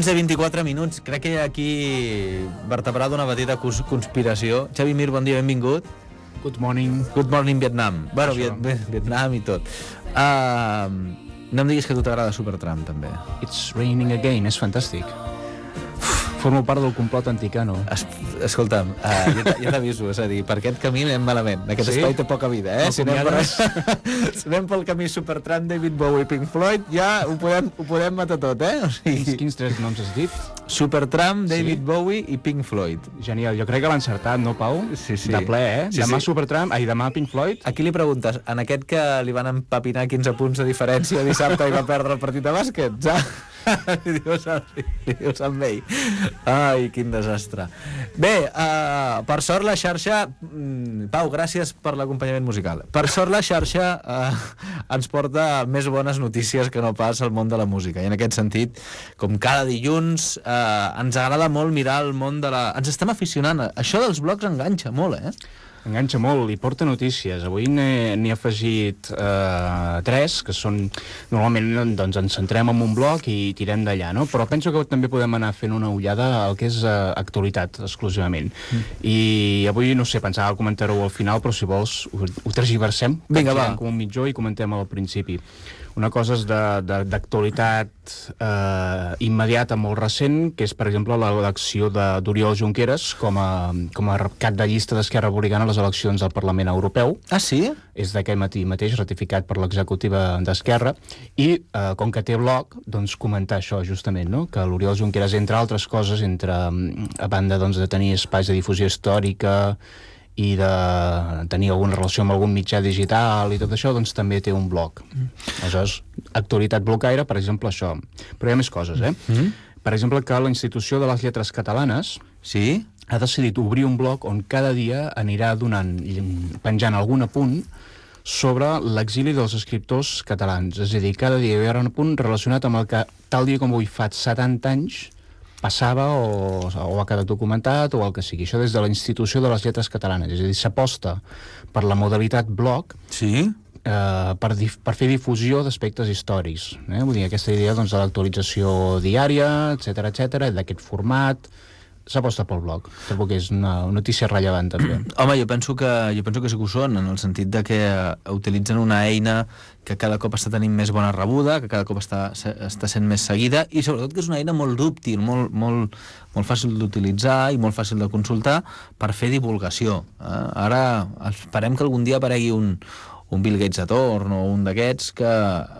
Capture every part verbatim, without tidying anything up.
onze i vint-i-quatre minuts. Crec que hi ha aquí vertebrada una petita conspiració. Xavi Mir, bon dia, benvingut. Good morning. Good morning, Vietnam. Bueno, Viet, Vietnam i tot. Uh, no em diguis que a tu t'agrada Supertramp, també. It's raining again, és fantàstic. Formo part del complot anticano. Es, escolta'm, uh, ja, ja t'aviso, és a dir, per aquest camí anem malament. Aquest sí? espai té poca vida, eh? No, si, anem per... si anem pel camí Supertramp, David Bowie, Pink Floyd, ja ho podem, ho podem matar tot, eh? O sigui... quins, quins tres noms has dit? Supertramp, David sí? Bowie i Pink Floyd. Genial, jo crec que l'ha encertat, no, Pau? Sí, sí. De ple, eh? Sí, demà sí. Supertramp, ai, demà Pink Floyd. A qui li preguntes? En aquest que li van empapinar quinze punts de diferència dissabte i va perdre el partit de bàsquet? Ja? li, dius a, li dius amb ell. Ai, quin desastre. Bé, uh, per sort la xarxa... Mm, Pau, gràcies per l'acompanyament musical. Per sort la xarxa uh, ens porta més bones notícies que no pas al món de la música. I en aquest sentit, com cada dilluns, uh, ens agrada molt mirar el món de la... Ens estem aficionant. Això dels blogs enganxa molt, eh? Enganxa molt i porta notícies. Avui n'he he afegit eh, tres, que són... Normalment doncs, ens centrem en un bloc i tirem d'allà, no? Però penso que també podem anar fent una ullada al que és eh, actualitat, exclusivament. Mm. I avui, no sé, pensava comentar-ho al final, però si vols ho, ho tergiversem. Vinga, va. Com un mitjó i comentem al principi. Una cosa és d'actualitat eh, immediata, molt recent, que és, per exemple, l'elecció d'Oriol Junqueras com a, com a cap de llista d'Esquerra Republicana a les eleccions al Parlament Europeu. Ah, sí? És d'aquest matí mateix, ratificat per l'executiva d'Esquerra, i eh, com que té bloc, doncs comentar això, justament, no? Que l'Oriol Junqueras, entre altres coses, entre, a banda doncs, de tenir espais de difusió històrica i de tenir alguna relació amb algun mitjà digital i tot això, doncs també té un blog. Mm. Aleshores, actualitat blocaire, per exemple, això. Però hi ha més coses, eh? Mm. Per exemple, que la Institució de les Lletres Catalanes sí? ha decidit obrir un blog on cada dia anirà donant, penjant algun apunt sobre l'exili dels escriptors catalans. És a dir, cada dia hi haurà un apunt relacionat amb el que tal dia com avui fa setanta anys passava o, o ha quedat documentat o el que sigui. Això des de la Institució de les Lletres Catalanes. És a dir, s'aposta per la modalitat blog sí? eh, per, dif per fer difusió d'aspectes històrics. Eh? Vull dir, aquesta idea doncs, de l'actualització diària, etcètera, etcètera, d'aquest format... S'aposta pel blog. Trobo que és una notícia rellevant, també. Home, jo penso que jo penso que sí que ho són, en el sentit de que utilitzen una eina que cada cop està tenint més bona rebuda, que cada cop està, està sent més seguida, i sobretot que és una eina molt dúctil, molt, molt, molt fàcil d'utilitzar i molt fàcil de consultar per fer divulgació. Eh? Ara esperem que algun dia aparegui un, un Bill Gates a torn o un d'aquests que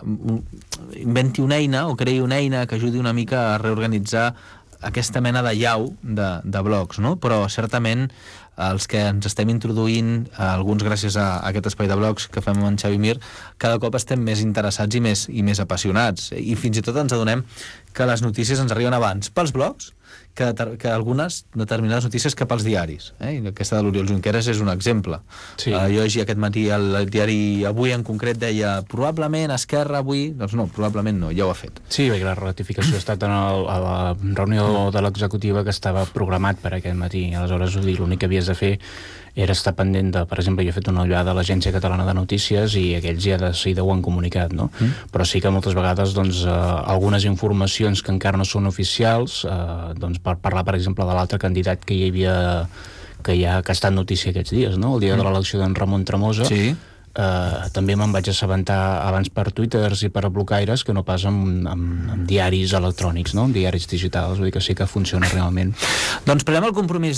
inventi una eina o creï una eina que ajudi una mica a reorganitzar aquesta mena de llau de, de blogs, no? Però certament els que ens estem introduint, alguns gràcies a, a aquest espai de blogs que fem amb en Xavi Mir, cada cop estem més interessats i més, i més apassionats. I fins i tot ens adonem que les notícies ens arriben abans pels blogs que, que algunes determinades notícies cap als diaris. Eh? I aquesta de l'Oriol Junqueras és un exemple. Sí. Uh, jo llegia aquest matí el, el diari Avui en concret deia probablement Esquerra avui... Doncs no, probablement no, ja ho ha fet. Sí, perquè la ratificació ha estat en el, a la reunió de l'executiva que estava programat per aquest matí. Aleshores, l'únic que havies de fer era estar pendent de, per exemple, jo he fet una ullada a l'Agència Catalana de Notícies i aquells ja de seguida ho han comunicat, no? Mm. Però sí que moltes vegades doncs, eh, algunes informacions que encara no són oficials, eh, doncs per parlar, per exemple, de l'altre candidat que hi havia, que hi ha, que ha estat notícia aquests dies, no? El dia mm. de l'elecció d'en Ramon Tremosa, sí. Uh, també me'n vaig assabentar abans per twitters i per blocaires que no pas amb, amb, amb diaris electrònics, no? Amb diaris digitals, vull dir que sí que funciona realment. Doncs prenem el compromís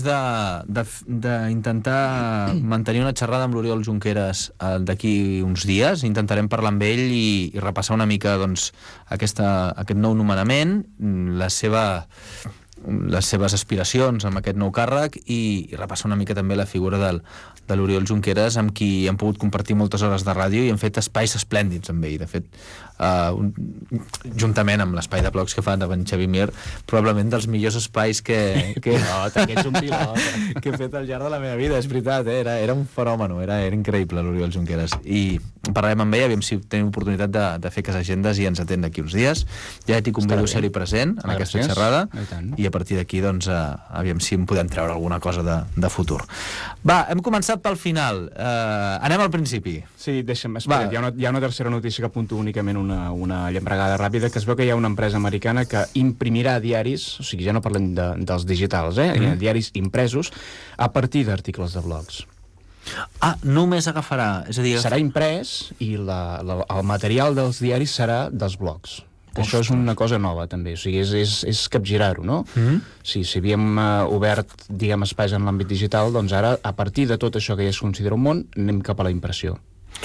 d'intentar mantenir una xerrada amb l'Oriol Junqueras uh, d'aquí uns dies. Intentarem parlar amb ell i, i repassar una mica doncs, aquesta, aquest nou nomenament, la seva... les seves aspiracions amb aquest nou càrrec i, i repassar una mica també la figura del, de l'Oriol Junqueras, amb qui hem pogut compartir moltes hores de ràdio i hem fet espais esplèndids amb ell. De fet, uh, un, juntament amb l'espai de blogs que fa amb en Xavi Mir, probablement dels millors espais que, que, pilot, que ets un pilot, que he fet al llarg de la meva vida, és veritat, eh? era, era un fenomen, era, era increïble l'Oriol Junqueras. I parlarem amb ell, aviam si tenim oportunitat de, de fer aquestes agendes i ens atén d'aquí uns dies. Ja t'hi convido a ser-hi present en aquesta xerrada i a partir d'aquí, doncs, uh, aviam si en podem treure alguna cosa de, de futur. Va, hem començat pel final. Uh, anem al principi. Sí, deixa'm, espera, hi ha, una, hi ha una tercera notícia que apunto únicament una, una llambregada ràpida, que es veu que hi ha una empresa americana que imprimirà diaris, o sigui, ja no parlem de, dels digitals, eh? Mm. diaris impresos, a partir d'articles de blogs. Ah, només agafarà, és a dir... Serà imprès i la, la, el material dels diaris serà dels blogs. Això és una cosa nova, també. O sigui, és, és, és capgirar-ho, no? Mm-hmm. Sí, si havíem uh, obert, diguem, espais en l'àmbit digital, doncs ara, a partir de tot això que ja es considera un món, anem cap a la impressió.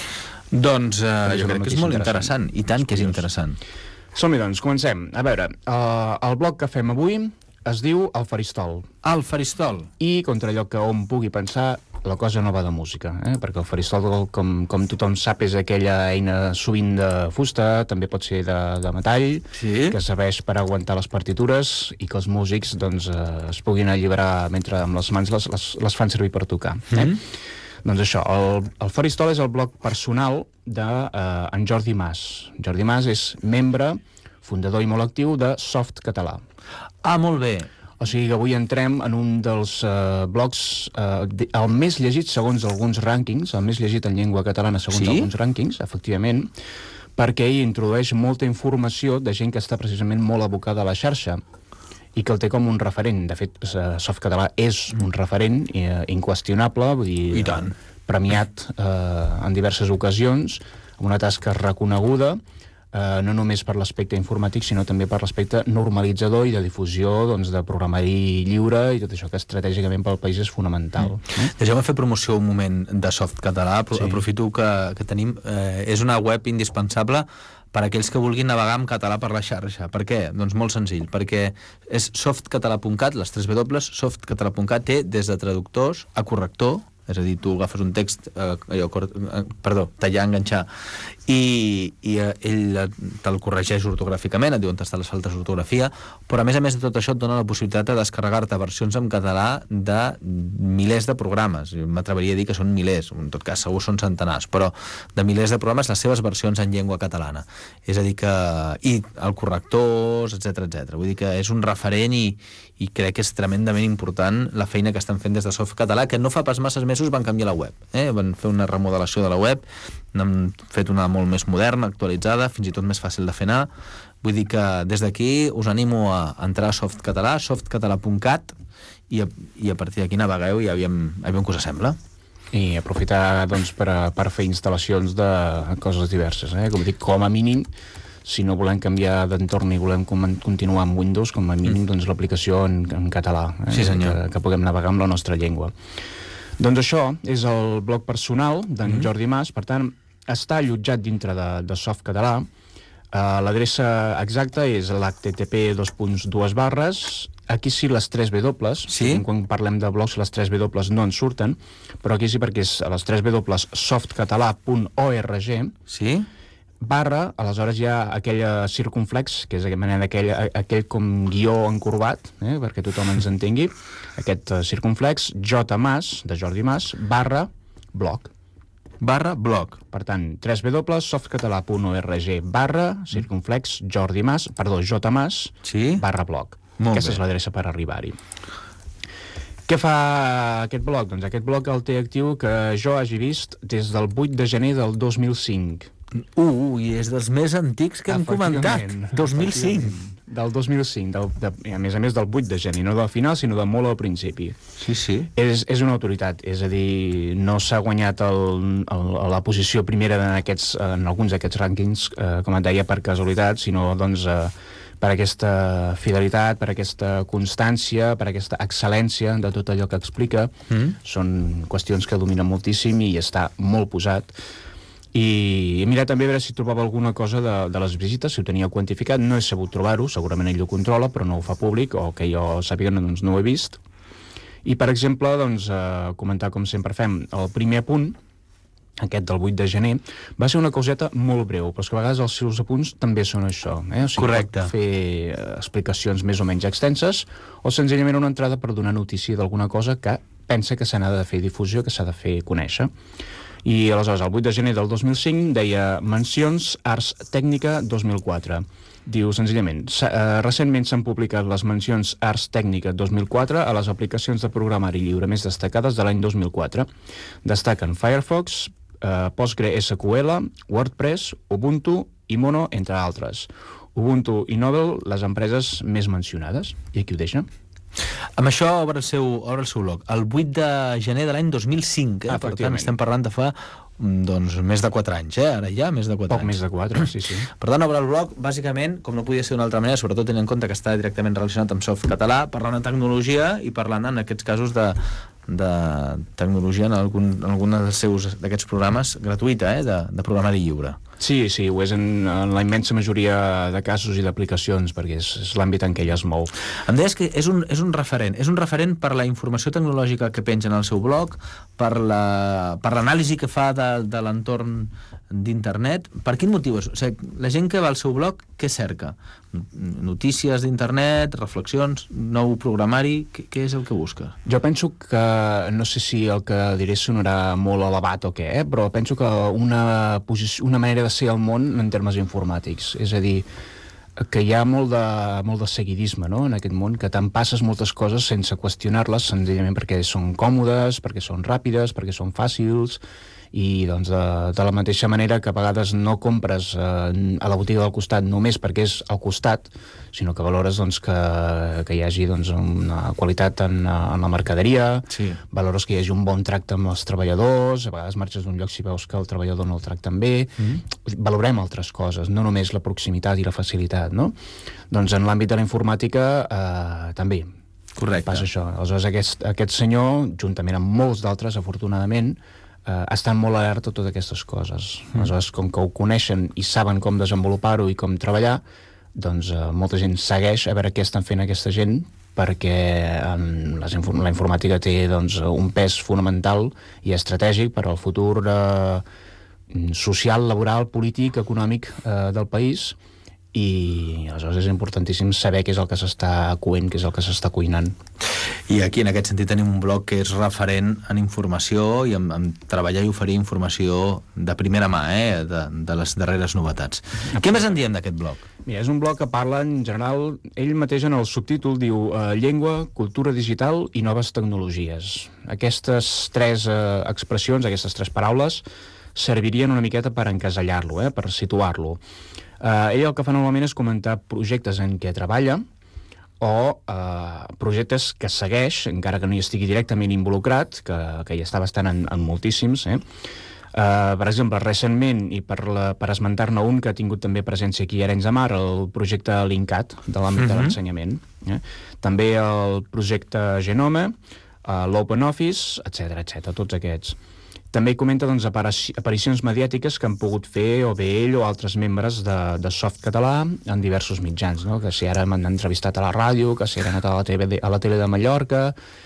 Doncs uh, jo crec que és molt interessant. interessant. I tant que és interessant. Som-hi, doncs, comencem. A veure, uh, el blog que fem avui es diu El Faristol. El Faristol. I contra allò que hom pugui pensar, la cosa no va de música, eh? Perquè el faristol, com, com tothom sap, és aquella eina sovint de fusta, també pot ser de, de metall, sí? que serveix per aguantar les partitures i que els músics doncs, eh, es puguin alliberar mentre amb les mans les, les, les fan servir per tocar. Eh? Mm-hmm. Doncs això, el, el faristol és el blog personal d'en eh, Jordi Mas. Jordi Mas és membre, fundador i molt actiu de Soft Català. Ah, molt bé. O sigui que avui entrem en un dels uh, blogs, uh, de, el més llegit segons alguns rànquings, el més llegit en llengua catalana segons sí? alguns rànquings, efectivament, perquè hi introdueix molta informació de gent que està precisament molt abocada a la xarxa i que el té com un referent. De fet, uh, Softcatalà és un referent uh, inqüestionable, vull dir, I tant. Uh, premiat uh, en diverses ocasions, amb una tasca reconeguda, Uh, no només per l'aspecte informàtic, sinó també per l'aspecte normalitzador i de difusió doncs, de programari lliure i tot això que estratègicament pel país és fonamental. Mm. Deixeu-me fer promoció un moment de Softcatalà. Apro sí. Aprofito que, que tenim... Eh, és una web indispensable per a aquells que vulguin navegar en català per la xarxa. Per què? Doncs molt senzill, perquè és softcatalà punt cat, les tres W, softcatalà punt cat, té des de traductors a corrector, és a dir, tu agafes un text, eh, allò, eh, perdó, tallar, enganxar, i, i eh, ell te'l corregeix ortogràficament, et diu on estan les faltes d'ortografia, però a més a més de tot això et dona la possibilitat de descarregar-te versions en català de milers de programes. M'atreveria a dir que són milers, en tot cas segur són centenars, però de milers de programes, les seves versions en llengua catalana. És a dir que... i el correctors, etcètera, etcètera. Vull dir que és un referent i, i crec que és tremendament important la feina que estan fent des de Softcatalà, que no fa pas masses mesos van canviar la web, eh? Van fer una remodelació de la web, n'han fet una molt més moderna, actualitzada, fins i tot més fàcil de fer anar. Vull dir que des d'aquí us animo a entrar a Softcatalà, softcatalà punt cat, i a, i a partir d'aquí navegueu i aviam, aviam què us sembla. I aprofitar doncs, per, a, per fer instal·lacions de coses diverses, eh? Com dic, com a mínim, si no volem canviar d'entorn i volem continuar amb Windows, com a mínim mm. doncs, l'aplicació en, en català, eh? Sí, senyor. Que, que puguem navegar amb la nostra llengua. Doncs això és el blog personal d'en mm. Jordi Mas, per tant, està allotjat dintre de, de Softcatalà. Uh, L'adreça exacta és l'H T T P dos punts dos barres. Aquí sí les tres W, sí? Quan parlem de blogs les tres W no en surten, però aquí sí perquè és a les tres W softcatalà punt org. Sí? Barra, aleshores hi ha aquella circunflex, que és aquell, aquell com guió encorbat, eh, perquè tothom ens entengui, aquest uh, circunflex, jmas, de Jordi Mas, barra blog. Barra blog. Per tant, w softcatalà punt org barra circunflex Jordi Mas, perdó, jmas, sí? barra blog. Molt Aquesta bé. és l'adreça per arribar-hi. Què fa aquest blog? Doncs aquest blog el té actiu que jo hagi vist des del vuit de gener del dos mil cinc. Uh, i és dels més antics que hem comentat. dos mil cinc. Del dos mil cinc, del, de, a més a més del vuit de gener, no del final, sinó de molt al principi. Sí, sí. És, és una autoritat, és a dir, no s'ha guanyat el, el, la posició primera en, aquests, en alguns d'aquests rànquings, eh, com et deia, per casualitat, sinó doncs, eh, per aquesta fidelitat, per aquesta constància, per aquesta excel·lència de tot allò que explica. Mm. Són qüestions que dominen moltíssim i està molt posat. I he mirat també a veure si trobava alguna cosa de, de les visites, si ho tenia quantificat. No he sabut trobar-ho, segurament ell ho controla, però no ho fa públic, o que jo sàpiga, doncs no ho he vist. I, per exemple, doncs, eh, comentar com sempre fem, el primer apunt, aquest del vuit de gener, va ser una coseta molt breu, però és que a vegades els seus apunts també són això. Eh? O sigui, correcte. Pot fer eh, explicacions més o menys extenses, o senzillament una entrada per donar notícia d'alguna cosa que pensa que se n'ha de fer difusió, que s'ha de fer conèixer. I aleshores, el vuit de gener del dos mil cinc, deia Mencions Arts Tècnica dos mil quatre. Diu, senzillament, uh, recentment s'han publicat les mencions Arts Tècnica dos mil quatre a les aplicacions de programari lliure més destacades de l'any dos mil quatre. Destaquen Firefox, uh, PostgreSQL, WordPress, Ubuntu i Mono, entre altres. Ubuntu i Novell, les empreses més mencionades. I aquí ho deixa. Amb això obre el seu, obre el seu blog. El vuit de gener de l'any dos mil cinc, eh? Per tant, estem parlant de fa doncs, més de quatre anys, eh? Ara ja, més de quatre Poc anys. més de quatre, sí, sí. Per tant, obre el blog, bàsicament, com no podia ser d'una altra manera, sobretot tenint en compte que està directament relacionat amb Softcatalà, parlant de tecnologia i parlant, en aquests casos, de, de tecnologia en, algun, en algun dels seus d'aquests programes gratuïta, eh? de, de programari lliure. Sí, sí, ho és en, en la immensa majoria de casos i d'aplicacions, perquè és, és l'àmbit en què ella es mou. Em deies que és un, és un referent. És un referent per la informació tecnològica que penja en el seu blog, per la, per l'anàlisi que fa de, de l'entorn d'internet. Per quin motiu és? O sigui, la gent que va al seu blog, què cerca? Notícies d'internet, reflexions, nou programari, què, què és el que busca? Jo penso que, no sé si el que diré sonarà molt elevat o què, eh? Però penso que una, posició, una manera de ser al món en termes informàtics, és a dir, que hi ha molt de, molt de seguidisme, no?, en aquest món, que te'n passes moltes coses sense qüestionar-les, senzillament perquè són còmodes, perquè són ràpides, perquè són fàcils, i doncs de, de la mateixa manera que a vegades no compres eh, a la botiga del costat només perquè és al costat, sinó que valores doncs, que, que hi hagi doncs, una qualitat en, en la mercaderia, sí. Valores que hi hagi un bon tracte amb els treballadors, a vegades marxes d'un lloc si veus que el treballador no el tracten bé, mm-hmm. Valorem altres coses, no només la proximitat i la facilitat, no? Doncs en l'àmbit de la informàtica eh, també. Correcte. Passa això. Aleshores aquest, aquest senyor, juntament amb molts d'altres, afortunadament, Uh, estan molt alerta a totes aquestes coses. Mm. Aleshores, com que ho coneixen i saben com desenvolupar-ho i com treballar, doncs uh, molta gent segueix a veure què estan fent aquesta gent, perquè um, les inform la informàtica té doncs, un pes fonamental i estratègic per al futur uh, social, laboral, polític, econòmic uh, del país, i aleshores és importantíssim saber què és el que s'està coent, què és el que s'està cuinant. I aquí en aquest sentit tenim un blog que és referent en informació i en, en treballar i oferir informació de primera mà, eh? de, de les darreres novetats. Ah, què més en diem d'aquest blog? Mira, és un blog que parla en general, ell mateix en el subtítol diu eh, llengua, cultura digital i noves tecnologies. Aquestes tres eh, expressions, aquestes tres paraules servirien una miqueta per encasellar-lo, eh? Per situar-lo. Uh, ell el que fa normalment és comentar projectes en què treballa o uh, projectes que segueix, encara que no hi estigui directament involucrat, que, que hi està bastant en, en moltíssims. Eh? Uh, per exemple, recentment, i per, la, per esmentar-ne un que ha tingut també presència aquí a Arenys de Mar, el projecte Linkat, de l'àmbit uh-huh. de l'ensenyament. Eh? També el projecte Genome, uh, l'OpenOffice, etcètera, etcètera, tots aquests. També comenta doncs, aparicions mediàtiques que han pogut fer o bé ell o altres membres de, de Softcatalà en diversos mitjans, no? Que si ara m'han entrevistat a la ràdio, que si ara han anat a la, TV de, a la tele de Mallorca,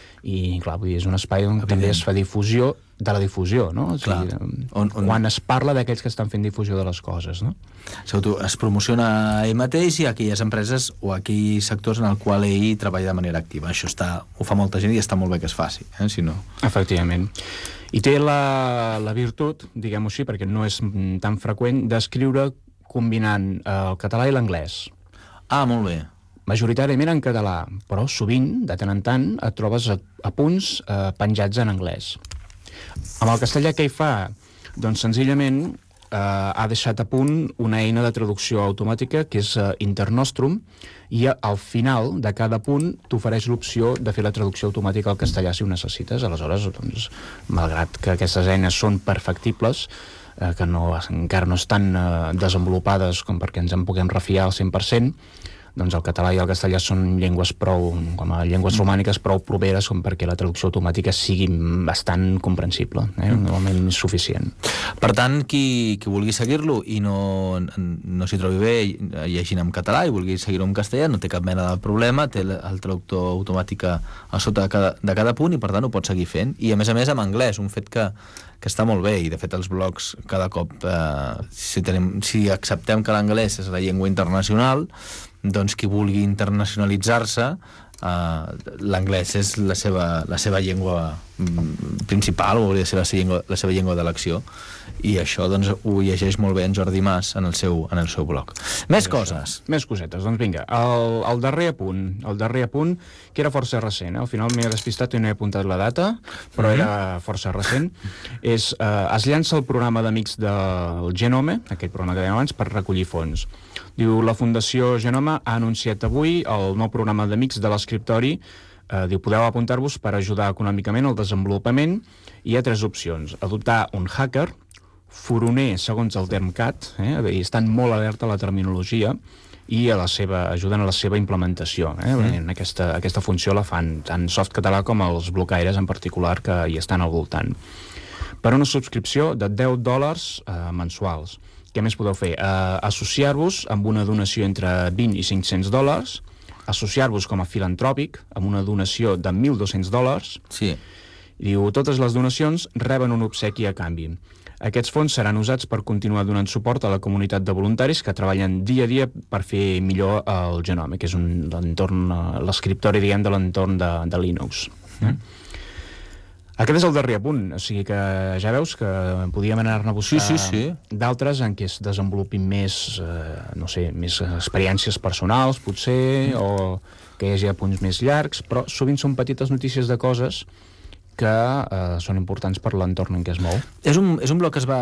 i clar, vull dir, és un espai on Evident. També es fa difusió de la difusió, no? O sigui, on, on... quan es parla d'aquells que estan fent difusió de les coses, no? Es promociona ell mateix i aquelles empreses o aquells sectors en el qual ell treballa de manera activa. Això està, ho fa molta gent i està molt bé que es faci, eh? Si no... Efectivament. I té la, la virtut, diguem-ho així, perquè no és tan freqüent, d'escriure combinant el català i l'anglès. Ah, molt bé. Majoritàriament en català, però sovint, de tant en tant, et trobes a, a punts eh, penjats en anglès. Amb el castellà què hi fa? Doncs senzillament eh, ha deixat a punt una eina de traducció automàtica que és eh, Internostrum, i al final de cada punt t'ofereix l'opció de fer la traducció automàtica al castellà si ho necessites. Aleshores, doncs, malgrat que aquestes eines són perfectibles, eh, que no, encara no estan eh, desenvolupades com perquè ens en puguem refiar al cent per cent, doncs el català i el castellà són llengües prou, com a llengües romàniques, prou properes com perquè la traducció automàtica sigui bastant comprensible, eh? Normalment és suficient. Per tant, qui, qui vulgui seguir-lo i no, no s'hi trobi bé llegint en català i vulgui seguir-ho en castellà, no té cap mena de problema, té el traductor automàtic a sota de cada, de cada punt i per tant ho pot seguir fent. I a més a més amb anglès, un fet que, que està molt bé, i de fet els blogs cada cop, eh, si, tenim, si acceptem que l'anglès és la llengua internacional, doncs qui vulgui internacionalitzar-se, uh, l'anglès és la seva, la seva llengua principal, o hauria de ser la seva llengua, la seva llengua d'elecció, i això doncs ho llegeix molt bé en Jordi Mas en el seu, en el seu blog. Més coses. Més cosetes, doncs vinga. El, el darrer apunt, el darrer apunt, que era força recent, eh? Al final m'he despistat i no he apuntat la data, però mm-hmm. era força recent, és, eh, es llança el programa d'amics del Genome, aquest programa que dèiem abans, per recollir fons. Diu, la Fundació Genoma ha anunciat avui el nou programa d'amics de l'escriptori. Eh, diu, podeu apuntar-vos per ajudar econòmicament al desenvolupament. Hi ha tres opcions. Adoptar un hacker, furoner, segons el Termcat, eh? Estan molt alerta a la terminologia i a la seva, ajuden a la seva implementació. Eh? Mm. Aquesta, aquesta funció la fan tant Softcatalà com els blocaires en particular que hi estan al voltant. Per una subscripció de deu dòlars eh, mensuals. Què més podeu fer? Eh, associar-vos amb una donació entre vint i cinc-cents dòlars, associar-vos com a filantròpic amb una donació de mil dos-cents dòlars. Sí. Diu, totes les donacions reben un obsequi a canvi. Aquests fons seran usats per continuar donant suport a la comunitat de voluntaris que treballen dia a dia per fer millor el Genome, que és un l'entorn, l'escriptori, diguem, de l'entorn de, de Linux. Mm. Aquest és el darrer punt, o sigui que ja veus que podíem anar-ne a buscar sí, sí, sí. d'altres en què es desenvolupin més, eh, no sé, més experiències personals, potser, mm. o que hi hagi punts més llargs, però sovint són petites notícies de coses que eh, són importants per l'entorn en què es mou. És un, és un bloc que es va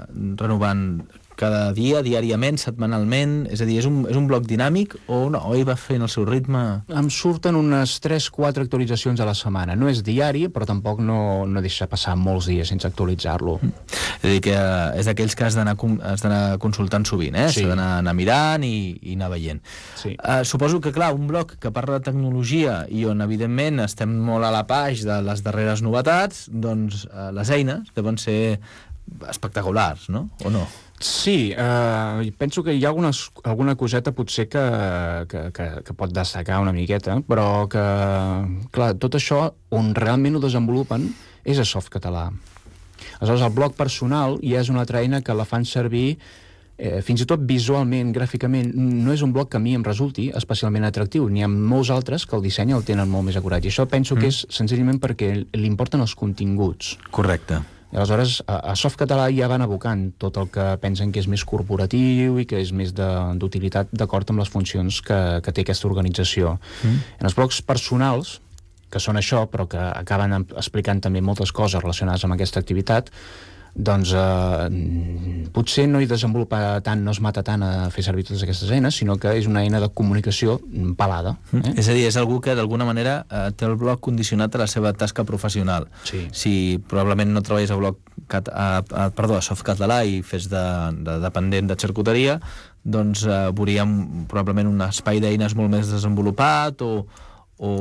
renovant cada dia, diàriament, setmanalment, és a dir, és un, és un bloc dinàmic o no? O ell va fent el seu ritme? Em surten unes tres quatre actualitzacions a la setmana. No és diari, però tampoc no, no deixa passar molts dies sense actualitzar-lo. Mm. És a dir, que és d'aquells que has d'anar consultant sovint, eh? Sí. S'ha d'anar mirant i, i anar veient. Sí. Uh, suposo que, clar, un bloc que parla de tecnologia i on, evidentment, estem molt a la paix de les darreres novetats, doncs uh, les eines deuen ser espectaculars, no? O no? Sí, eh, penso que hi ha algunes, alguna coseta potser que, que, que, que pot destacar una miqueta, però que, clar, tot això on realment ho desenvolupen és a Softcatalà. Aleshores, el blog personal ja és una altra eina que la fan servir eh, fins i tot visualment, gràficament. No és un blog que a mi em resulti especialment atractiu. N'hi ha molts altres que el disseny el tenen molt més acurat. I això penso mm. que és senzillament perquè li importen els continguts. Correcte. I aleshores, a, a Softcatalà ja van abocant tot el que pensen que és més corporatiu i que és més d'utilitat d'acord amb les funcions que, que té aquesta organització. Mm. En els blogs personals, que són això, però que acaben explicant també moltes coses relacionades amb aquesta activitat, doncs eh, potser no hi desenvolupa tant, no es mata tant a fer servir totes aquestes eines, sinó que és una eina de comunicació pelada. Eh? És a dir, és algú que d'alguna manera eh, té el blog condicionat a la seva tasca professional. Sí. Si probablement no treballes a blog cat, a, a, perdó, a Softcatalà i fes de, de dependent de xarcuteria, doncs eh, veuríem probablement un espai d'eines molt més desenvolupat o, o,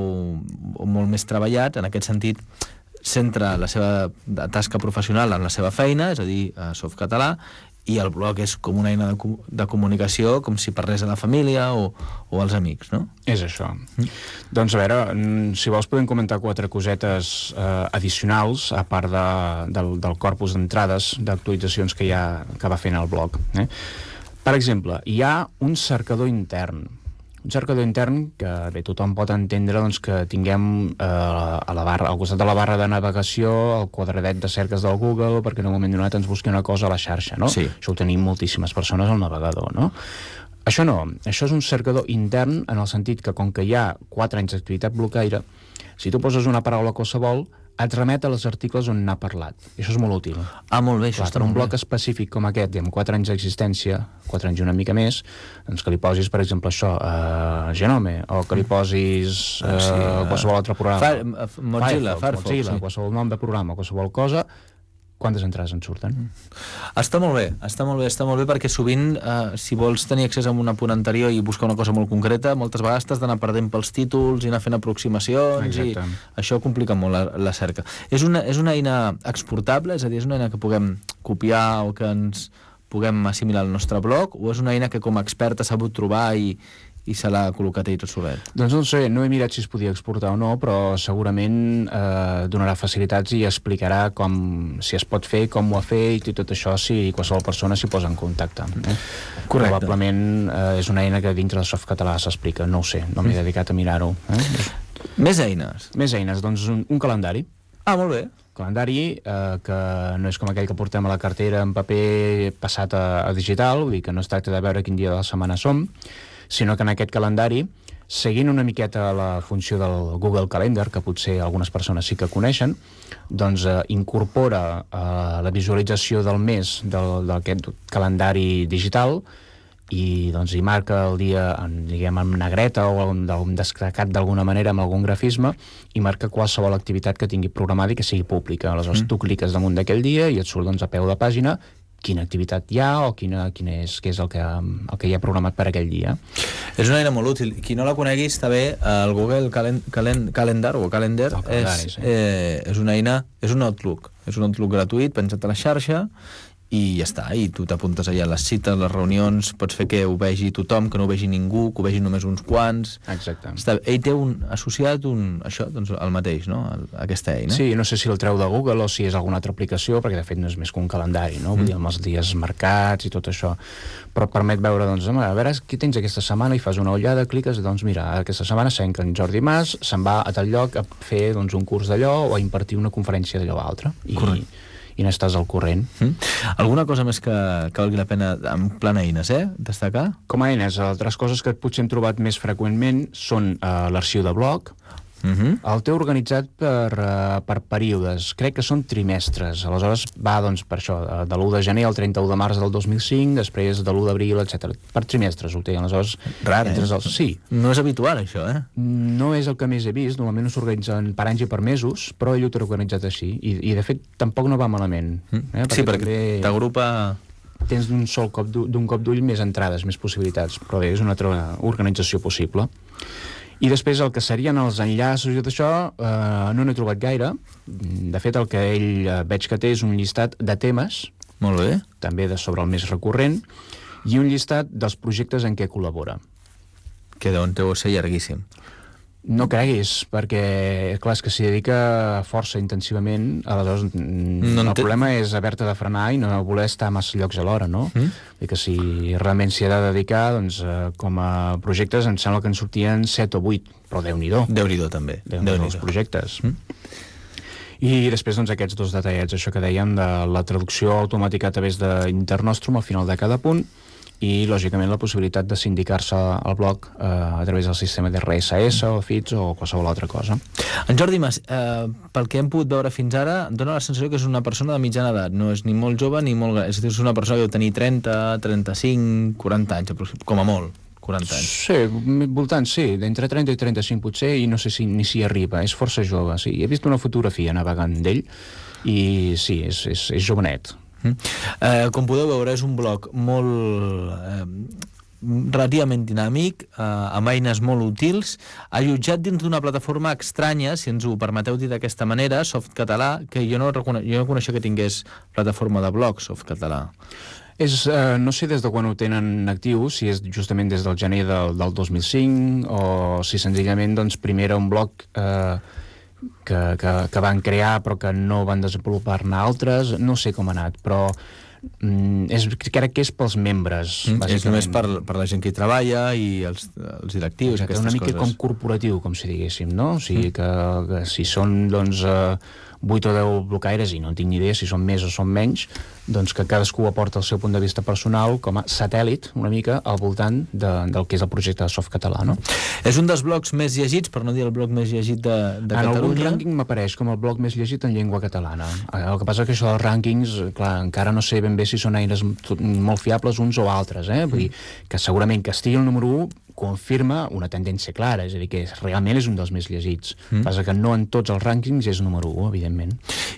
o molt més treballat. En aquest sentit, centra la seva tasca professional en la seva feina, és a dir, a Softcatalà, i el blog és com una eina de, de comunicació, com si parlés a la família o, o als amics, no? És això. Mm. Doncs a veure, si vols podem comentar quatre cosetes eh, addicionals, a part de, del, del corpus d'entrades, d'actualitzacions que, ha, que va fent el blog. Eh? Per exemple, hi ha un cercador intern. Un cercador intern que bé, tothom pot entendre doncs, que tinguem eh, a la barra, al costat de la barra de navegació el quadradet de cerques del Google perquè en un moment donat ens busqui una cosa a la xarxa, no? Sí. Això ho tenim moltíssimes persones al navegador, no? Això no, això és un cercador intern en el sentit que com que hi ha quatre anys d'activitat blocaire, si tu poses una paraula qualsevol, et remet als articles on n'ha parlat. I això és molt útil. Ah, molt bé, això Clar, està per un molt bloc bé. específic com aquest, i amb quatre anys d'existència, quatre anys i una mica més, doncs que li posis, per exemple, això, uh, Genome, o que li posis uh, sí, uh, qualsevol altre programa. Fire, Mozilla, Firefox, Mozilla, sí. qualsevol nom de programa, qualsevol cosa, quantes entrades en surten? Està molt bé, està molt bé, està molt bé perquè sovint, eh, si vols tenir accés a un apunt anterior i buscar una cosa molt concreta, moltes vegades t'has d'anar perdent pels títols i anar fent aproximacions. Exacte. I això complica molt la, la cerca. És una, és una eina exportable, és a dir, és una eina que puguem copiar o que ens puguem assimilar al nostre blog, o és una eina que com a expert ha sabut trobar i i se l'ha col·locat ahí tot solet? Doncs no sé, no he mirat si es podia exportar o no, però segurament eh, donarà facilitats i explicarà com, si es pot fer, com ho ha fet i tot això, si qualsevol persona s'hi posa en contacte. Eh? Correcte. Probablement eh, és una eina que dintre de Softcatalà s'explica, no ho sé, no m'he dedicat a mirar-ho. Eh? Més eines. Més eines, doncs un, un calendari. Ah, molt bé. Calendari eh, que no és com aquell que portem a la cartera en paper passat a, a digital, vull dir que no es tracta de veure quin dia de la setmana som, sinó que en aquest calendari, seguint una miqueta la funció del Google Calendar, que potser algunes persones sí que coneixen, doncs eh, incorpora eh, la visualització del mes d'aquest calendari digital i doncs hi marca el dia en, diguem, en negreta o en, en destacat d'alguna manera amb algun grafisme i marca qualsevol activitat que tingui programada i que sigui pública. Aleshores mm. tu cliques damunt d'aquell dia i et surt doncs, a peu de pàgina quina activitat hi ha o quina, quin és, què és el que, el que hi ha programat per aquell dia. És una eina molt útil. Qui no la conegui està bé, el Google Calen Calen Calendar o Calendar oh, és, sí. eh, és una eina, és un Outlook. És un Outlook gratuït, penjat a la xarxa, i ja està, i tu t'apuntes allà a les cites, les reunions, pots fer que ho vegi tothom, que no ho vegi ningú, que ho vegi només uns quants. Exacte. Està, ell té un associat un, això, doncs el mateix, no? El, aquesta eina. Sí, no sé si el treu de Google o si és alguna altra aplicació, perquè de fet no és més que un calendari, no? Mm. Vull dir, amb els dies marcats i tot això. Però et permet veure, doncs, a veure, què tens aquesta setmana i fas una ullada, cliques, doncs mira, aquesta setmana sabem que en Jordi Mas se'n va a tal lloc a fer doncs, un curs d'allò o a impartir una conferència d'allò o altre. I, Correcte. I n'estàs al corrent. Mm. Alguna cosa més que, que valgui la pena en plan eines, eh? Destacar? Com a eines, altres coses que potser hem trobat més freqüentment són uh, l'arxiu de blog. Uh-huh. El té organitzat per, uh, per períodes, crec que són trimestres, aleshores va doncs per això, de l'u de gener al trenta-u de març del dos mil cinc, després de l'u d'abril, etcètera. Per trimestres ho té, aleshores... Rar, eh? Els... Sí. No és habitual, això, eh? No és el que més he vist, normalment no s'organitzen per anys i per mesos, però ell ho té organitzat així, i, i de fet tampoc no va malament. Eh? Perquè sí, perquè també... t'agrupa... Tens d'un sol cop d'un cop d'ull més entrades, més possibilitats, però bé, és una altra organització possible. I després el que serien els enllaços i tot això eh, no n'he trobat gaire. De fet, el que ell eh, veig que té és un llistat de temes, molt bé, també de sobre el més recurrent, i un llistat dels projectes en què col·labora. Que deuen deu ser llarguíssim. No creguis, perquè clar, és que s'hi dedica força intensivament, aleshores no el problema és haver-te de frenar i no voler estar a massa llocs alhora, no? Mm? I que si realment s'hi ha de dedicar, doncs eh, com a projectes em sembla que en sortien set o vuit, però Déu-n'hi-do. Déu-n'hi-do també. Déu-n'hi-do els projectes. Mm? I després doncs aquests dos detallets, això que dèiem de la traducció automàtica a través d'Internostrum al final de cada punt, i, lògicament, la possibilitat de sindicar-se al blog eh, a través del sistema d'R S S o feeds o qualsevol altra cosa. En Jordi Mas, eh, pel que hem pogut veure fins ara, dona la sensació que és una persona de mitjana edat, no és ni molt jove ni molt gran, és a dir, és una persona que deu tenir trenta, trenta-cinc, quaranta anys, com a molt, quaranta anys. Sí, voltant, sí, d'entre trenta i trenta-cinc potser, i no sé si ni s'hi arriba, és força jove, sí. He vist una fotografia navegant d'ell, i sí, és, és, és jovenet. Mm. Eh, com podeu veure, és un blog molt eh, relativament dinàmic, eh, amb eines molt útils, allotjat dins d'una plataforma estranya, si ens ho permeteu dir d'aquesta manera, Softcatalà, que jo no, recone jo no coneixia que tingués plataforma de blog, Softcatalà. És, eh, no sé des de quan ho tenen actiu, si és justament des del gener del, del dos mil cinc o si senzillament doncs, primer era un blog eh, Que, que, que van crear però que no van desenvolupar-ne altres, no sé com ha anat, però mm, és, crec que és pels membres, mm, és només per, per la gent que hi treballa i els, els directius. Exacte, aquestes una mica coses. Com corporatiu, com si diguéssim, no? O sigui, mm. que, que si són doncs eh, vuit o deu blocaires, i no en tinc ni idea si són més o són menys, doncs que cadascú aporta el seu punt de vista personal com a satèl·lit, una mica, al voltant de, del que és el projecte de Softcatalà, no? És un dels blogs més llegits, per no dir el blog més llegit de, de en Catalunya. En algun rànquing m'apareix com el blog més llegit en llengua catalana. El que passa és que això dels rànquings, clar, encara no sé ben bé si són eines molt fiables uns o altres, eh? Vull dir que segurament que estigui el número u confirma una tendència clara, és a dir, que realment és un dels més llegits. Mm. Passa que no en tots els rànquings és número u, evidentment.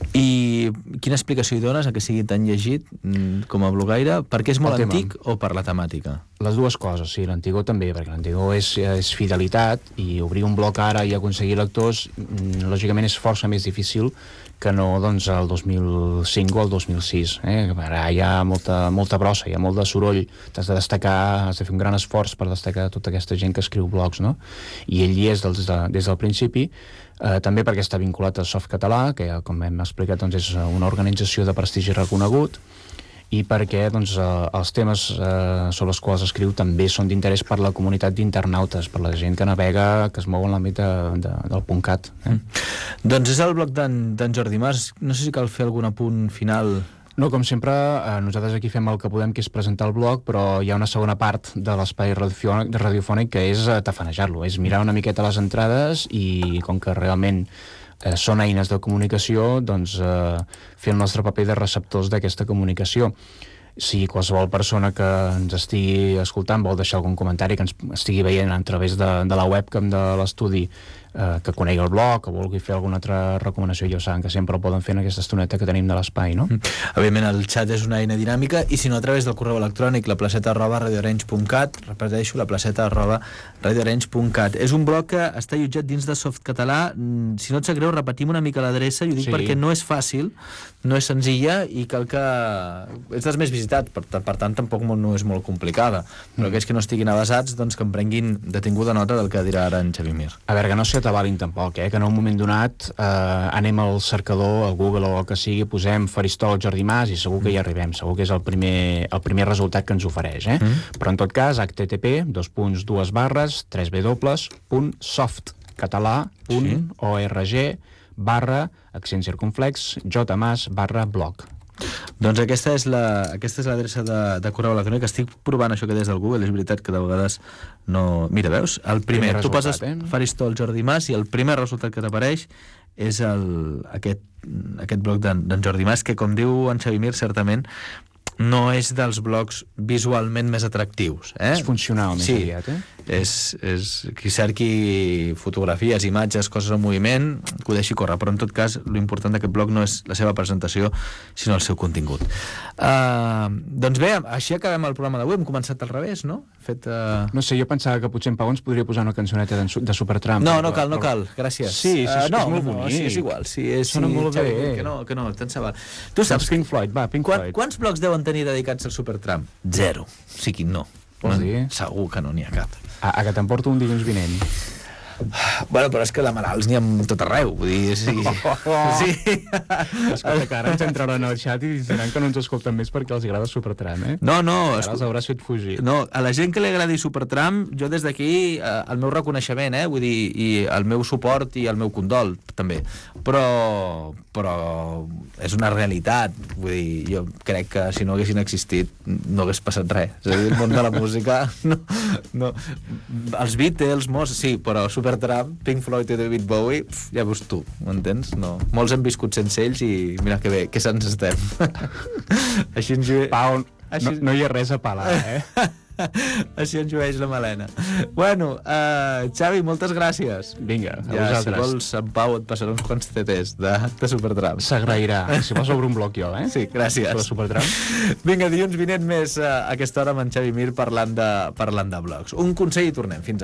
I quina explicació hi dones a que sigui tan llegit com a blogaire? Perquè és molt antic o per la temàtica? Les dues coses, sí, l'antigó també, perquè l'antigó és, és fidelitat, i obrir un blog ara i aconseguir lectors, lògicament és força més difícil que no doncs, el dos mil cinc o el dos mil sis. Eh? Ara hi ha molta, molta brossa, hi ha molt de soroll, t'has de destacar, has de fer un gran esforç per destacar tota aquesta gent que escriu blogs, no? I ell hi és des, de, des del principi, eh, també perquè està vinculat a Softcatalà, que com hem explicat doncs, és una organització de prestigi reconegut, i perquè doncs, eh, els temes eh, sobre els quals escriu també són d'interès per la comunitat d'internautes, per la gent que navega, que es mou en l'àmbit de, de, del punt cat. Eh? Mm. Doncs és el blog d'en Jordi Mas. No sé si cal fer algun apunt final. No, com sempre, eh, nosaltres aquí fem el que podem, que és presentar el blog, però hi ha una segona part de l'espai radiofònic, radiofònic que és eh, tafanejar-lo, és mirar una miqueta les entrades i com que realment eh, són eines de comunicació, doncs eh, fer el nostre paper de receptors d'aquesta comunicació. Si qualsevol persona que ens estigui escoltant vol deixar algun comentari, que ens estigui veient a través de, de la webcam de l'estudi, eh, que conegui el blog, que vulgui fer alguna altra recomanació, ja ho saben que sempre ho poden fer en aquesta estoneta que tenim de l'espai, no? Mm. Evidentment el xat és una eina dinàmica i si no a través del correu electrònic la placeta arroba radioarenys punt cat, repeteixo, la placeta arroba radioarenys punt cat. És un blog que està allotjat dins de Softcatalà. Si no et sap greu, repetim una mica l'adreça, i ho dic sí. perquè no és fàcil, no és senzilla i cal que... és dels més visitats, per, per tant tampoc no és molt complicada, però mm. aquells que no estiguin avasats, doncs que en prenguin detinguda nota del que dirà ara en Xavi Mir. A veure, que no s'hi atabalin tampoc, eh? Que en un moment donat eh, anem al cercador, al Google o el que sigui, posem Faristol Jordi Mas i segur que hi arribem, segur que és el primer, el primer resultat que ens ofereix, eh? Mm. Però en tot cas, h t t p dos punts dues barres tres w punt softcatalà punt org barra accent circunflex jmas barra blog. Doncs aquesta és la, aquesta és l'adreça de, de correu electrònic. Estic provant això que des del Google, és veritat que de vegades no... Mira, veus? El primer, primer tu poses eh? Faristol Jordi Mas i el primer resultat que t'apareix és el, aquest, aquest blog d'en Jordi Mas, que com diu en Xavi Mir, certament no és dels blogs visualment més atractius. Eh? És funcional més sí. aviat, eh? És, és qui cerqui fotografies, imatges, coses en moviment, que ho deixi córrer, però en tot cas l'important d'aquest blog no és la seva presentació, sinó el seu contingut. Uh, doncs bé, així acabem el programa d'avui. Hem començat al revés, no? Fet, uh... No sé, jo pensava que potser en Pau ens podria posar una cançoneta de, de Supertramp. No, no cal, no cal, gràcies. Sí, sí, uh, no, és molt bonic. No, sí, és igual. Sí, és, Sona sí, molt Xavi, bé. Que no, que no, tant se val. Tu saps... Pink Floyd, va, Pink Quan, Floyd. Quants blogs deuen tenir dedicats al Supertramp? Zero. O sigui, no. Vols dir? Segur que no n'hi ha cap. A, a que t'emporto un dilluns vinent. Bueno, però és que de malalts n'hi ha tot arreu, vull dir, sí. Oh. Sí. Escolta, que ara ens entraran al xat i diran que no ens escolten més perquè els agrada Supertramp, eh? No, no. Ara els hauràs fet fugir. No, a la gent que li agradi Supertramp, jo des d'aquí, eh, el meu reconeixement, eh? Vull dir, i el meu suport i el meu condol, també. Però, però és una realitat, vull dir, jo crec que si no haguessin existit no hagués passat res. És a dir, el món de la música, no, no. Els Beatles, molts, sí, però Supertramp, Pink Floyd i David Bowie, pf, ja veus tu, m'entens? No. Molts hem viscut sense ells i mira que bé, que se'ns estem. Així ens... Pau, Així... no, no hi ha res a pelar, eh? Així ens llueix la melena. Bueno, uh, Xavi, moltes gràcies. Vinga, a ja, vosaltres. Si vols, en Pau et passarà uns quants C Ts de, de Supertramp. S'agrairà. Si vols sobre un bloc jo, eh? Sí, gràcies. Sobre Supertramp. Vinga, dilluns vinent més uh, a aquesta hora amb en Xavi Mir parlant de, parlant de blogs. Un consell i tornem. Fins ara.